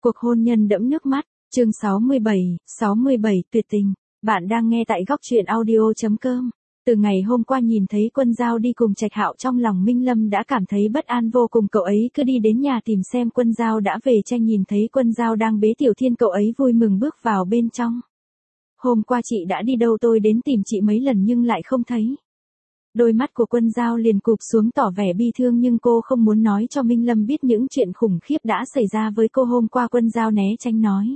Cuộc hôn nhân đẫm nước mắt, chương 67 tuyệt tình. Bạn đang nghe tại góc truyện audio.com. Từ ngày hôm qua nhìn thấy Quân Dao đi cùng Trạch Hạo, trong lòng Minh Lâm đã cảm thấy bất an vô cùng. Cậu ấy cứ đi đến nhà tìm xem Quân Dao đã về tranh, nhìn thấy Quân Dao đang bế Tiểu Thiên, cậu ấy vui mừng bước vào bên trong. Hôm qua chị đã đi đâu, tôi đến tìm chị mấy lần nhưng lại không thấy. Đôi mắt của Quân Dao liền cụp xuống tỏ vẻ bi thương, nhưng cô không muốn nói cho Minh Lâm biết những chuyện khủng khiếp đã xảy ra với cô hôm qua. Quân Dao né tránh nói: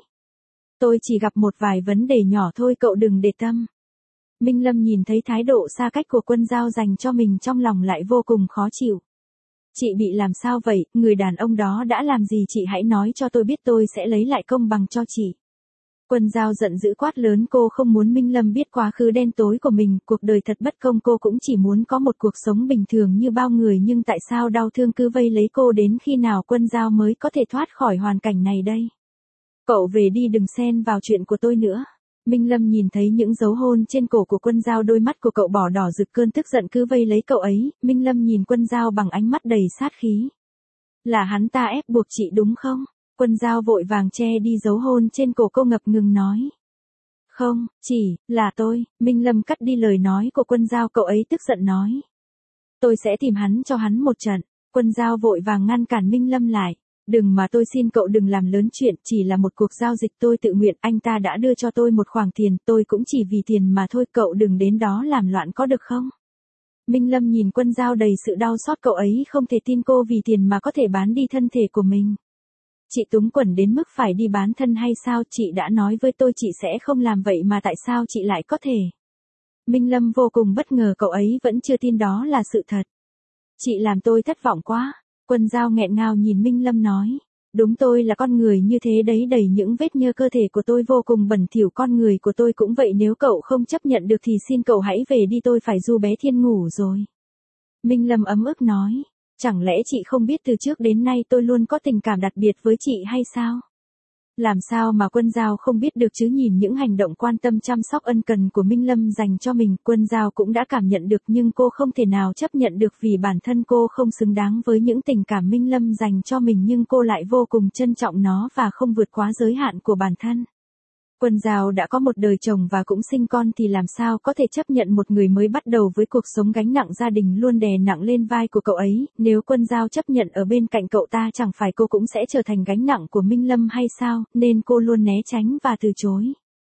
tôi chỉ gặp một vài vấn đề nhỏ thôi, cậu đừng để tâm. Minh Lâm nhìn thấy thái độ xa cách của Quân Dao dành cho mình, trong lòng lại vô cùng khó chịu. Chị bị làm sao vậy, người đàn ông đó đã làm gì chị, hãy nói cho tôi biết, tôi sẽ lấy lại công bằng cho chị. Quân Dao giận dữ quát lớn. Cô không muốn Minh Lâm biết quá khứ đen tối của mình, cuộc đời thật bất công, cô cũng chỉ muốn có một cuộc sống bình thường như bao người, nhưng tại sao đau thương cứ vây lấy cô, đến khi nào Quân Dao mới có thể thoát khỏi hoàn cảnh này đây? Cậu về đi, đừng xen vào chuyện của tôi nữa. Minh Lâm nhìn thấy những dấu hôn trên cổ của Quân Dao, đôi mắt của cậu bỏ đỏ rực, cơn tức giận cứ vây lấy cậu ấy. Minh Lâm nhìn Quân Dao bằng ánh mắt đầy sát khí. Là hắn ta ép buộc chị đúng không? Quân Dao vội vàng che đi dấu hôn trên cổ cô, ngập ngừng nói: không, chỉ là tôi. Minh Lâm cắt đi lời nói của Quân Dao, cậu ấy tức giận nói: tôi sẽ tìm hắn cho hắn một trận. Quân Dao vội vàng ngăn cản Minh Lâm lại: đừng mà, tôi xin cậu đừng làm lớn chuyện, chỉ là một cuộc giao dịch tôi tự nguyện, anh ta đã đưa cho tôi một khoản tiền, tôi cũng chỉ vì tiền mà thôi, cậu đừng đến đó làm loạn có được không? Minh Lâm nhìn Quân Dao đầy sự đau xót, cậu ấy không thể tin cô vì tiền mà có thể bán đi thân thể của mình. Chị túng quẫn đến mức phải đi bán thân hay sao? Chị đã nói với tôi chị sẽ không làm vậy mà tại sao chị lại có thể? Minh Lâm vô cùng bất ngờ, cậu ấy vẫn chưa tin đó là sự thật. Chị làm tôi thất vọng quá. Quân Dao nghẹn ngào nhìn Minh Lâm nói: đúng, tôi là con người như thế đấy, đầy những vết nhơ, cơ thể của tôi vô cùng bẩn thỉu, con người của tôi cũng vậy, nếu cậu không chấp nhận được thì xin cậu hãy về đi, tôi phải du bé Thiên ngủ rồi. Minh Lâm ấm ức nói: chẳng lẽ chị không biết từ trước đến nay tôi luôn có tình cảm đặc biệt với chị hay sao? Làm sao mà Quân Dao không biết được chứ? Nhìn những hành động quan tâm chăm sóc ân cần của Minh Lâm dành cho mình, Quân Dao cũng đã cảm nhận được, nhưng cô không thể nào chấp nhận được vì bản thân cô không xứng đáng với những tình cảm Minh Lâm dành cho mình, nhưng cô lại vô cùng trân trọng nó và không vượt quá giới hạn của bản thân. Quân Dao đã có một đời chồng và cũng sinh con, thì làm sao có thể chấp nhận một người mới bắt đầu với cuộc sống gánh nặng gia đình luôn đè nặng lên vai của cậu ấy? Nếu Quân Dao chấp nhận ở bên cạnh cậu ta, chẳng phải cô cũng sẽ trở thành gánh nặng của Minh Lâm hay sao? Nên cô luôn né tránh và từ chối.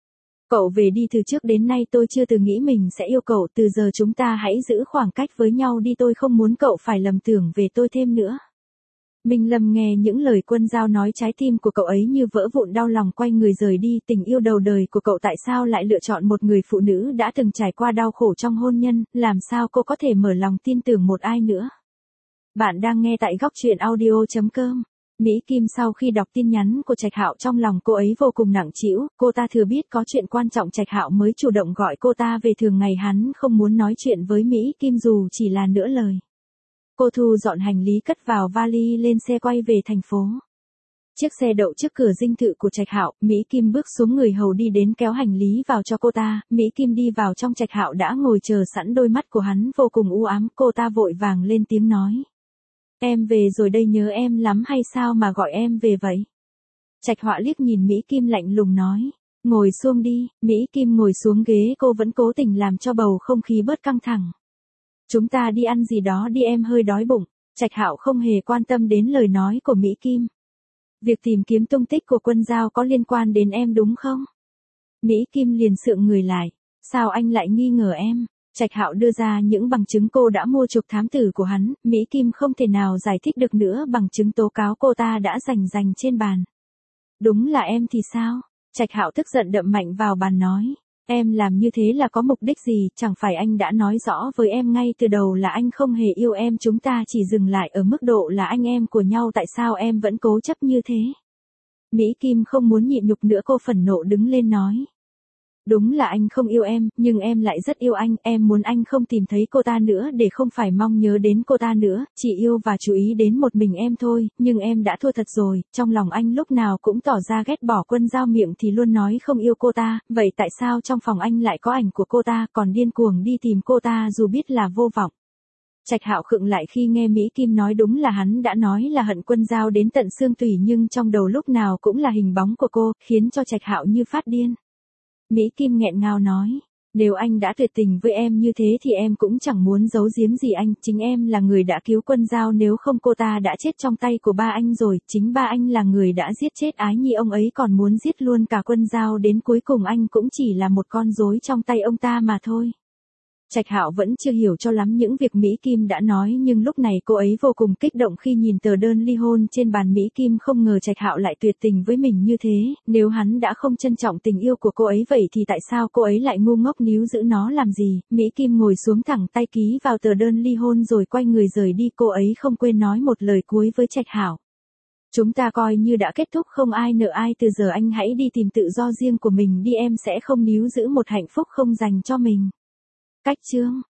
Cậu về đi, từ trước đến nay tôi chưa từng nghĩ mình sẽ yêu cậu, từ giờ chúng ta hãy giữ khoảng cách với nhau đi, tôi không muốn cậu phải lầm tưởng về tôi thêm nữa. Minh Lâm nghe những lời Quân Dao nói, trái tim của cậu ấy như vỡ vụn, đau lòng quay người rời đi. Tình yêu đầu đời của cậu tại sao lại lựa chọn một người phụ nữ đã từng trải qua đau khổ trong hôn nhân, làm sao cô có thể mở lòng tin tưởng một ai nữa? Bạn đang nghe tại góc truyện audio.com. Mỹ Kim sau khi đọc tin nhắn của Trạch Hạo, trong lòng cô ấy vô cùng nặng trĩu, cô ta thừa biết có chuyện quan trọng Trạch Hạo mới chủ động gọi cô ta về, thường ngày hắn không muốn nói chuyện với Mỹ Kim dù chỉ là nửa lời. Cô thu dọn hành lý, cất vào vali, lên xe quay về thành phố. Chiếc xe đậu trước cửa dinh thự của Trạch Hạo, Mỹ Kim bước xuống, người hầu đi đến kéo hành lý vào cho cô ta. Mỹ Kim đi vào trong, Trạch Hạo đã ngồi chờ sẵn, đôi mắt của hắn vô cùng u ám, cô ta vội vàng lên tiếng nói: em về rồi đây, nhớ em lắm hay sao mà gọi em về vậy? Trạch Hạo liếc nhìn Mỹ Kim lạnh lùng nói: ngồi xuống đi. Mỹ Kim ngồi xuống ghế, cô vẫn cố tình làm cho bầu không khí bớt căng thẳng. Chúng ta đi ăn gì đó đi, em hơi đói bụng. Trạch Hạo không hề quan tâm đến lời nói của Mỹ Kim. Việc tìm kiếm tung tích của Quân Dao có liên quan đến em đúng không? Mỹ Kim liền sượng người lại. Sao anh lại nghi ngờ em? Trạch Hạo đưa ra những bằng chứng cô đã mua chuộc thám tử của hắn. Mỹ Kim không thể nào giải thích được nữa, bằng chứng tố cáo cô ta đã dành trên bàn. Đúng là em thì sao? Trạch Hạo tức giận đậm mạnh vào bàn nói: em làm như thế là có mục đích gì? Chẳng phải anh đã nói rõ với em ngay từ đầu là anh không hề yêu em, chúng ta chỉ dừng lại ở mức độ là anh em của nhau, tại sao em vẫn cố chấp như thế? Mỹ Kim không muốn nhịn nhục nữa, cô phẫn nộ đứng lên nói: đúng là anh không yêu em, nhưng em lại rất yêu anh, em muốn anh không tìm thấy cô ta nữa để không phải mong nhớ đến cô ta nữa, chỉ yêu và chú ý đến một mình em thôi, nhưng em đã thua thật rồi, trong lòng anh lúc nào cũng tỏ ra ghét bỏ Quân Dao, miệng thì luôn nói không yêu cô ta, vậy tại sao trong phòng anh lại có ảnh của cô ta, còn điên cuồng đi tìm cô ta dù biết là vô vọng? Trạch Hạo khựng lại khi nghe Mỹ Kim nói, đúng là hắn đã nói là hận Quân Giao đến tận xương tủy, nhưng trong đầu lúc nào cũng là hình bóng của cô, khiến cho Trạch Hạo như phát điên. Mỹ Kim nghẹn ngào nói, nếu anh đã tuyệt tình với em như thế thì em cũng chẳng muốn giấu giếm gì anh, chính em là người đã cứu Quân Giao, nếu không cô ta đã chết trong tay của ba anh rồi, chính ba anh là người đã giết chết Ái Nhi, ông ấy còn muốn giết luôn cả Quân Giao, đến cuối cùng anh cũng chỉ là một con rối trong tay ông ta mà thôi. Trạch Hạo vẫn chưa hiểu cho lắm những việc Mỹ Kim đã nói, nhưng lúc này cô ấy vô cùng kích động khi nhìn tờ đơn ly hôn trên bàn. Mỹ Kim không ngờ Trạch Hạo lại tuyệt tình với mình như thế, nếu hắn đã không trân trọng tình yêu của cô ấy vậy thì tại sao cô ấy lại ngu ngốc níu giữ nó làm gì? Mỹ Kim ngồi xuống thẳng tay ký vào tờ đơn ly hôn rồi quay người rời đi, cô ấy không quên nói một lời cuối với Trạch Hạo. Chúng ta coi như đã kết thúc, không ai nợ ai, từ giờ anh hãy đi tìm tự do riêng của mình đi, em sẽ không níu giữ một hạnh phúc không dành cho mình. Cách chương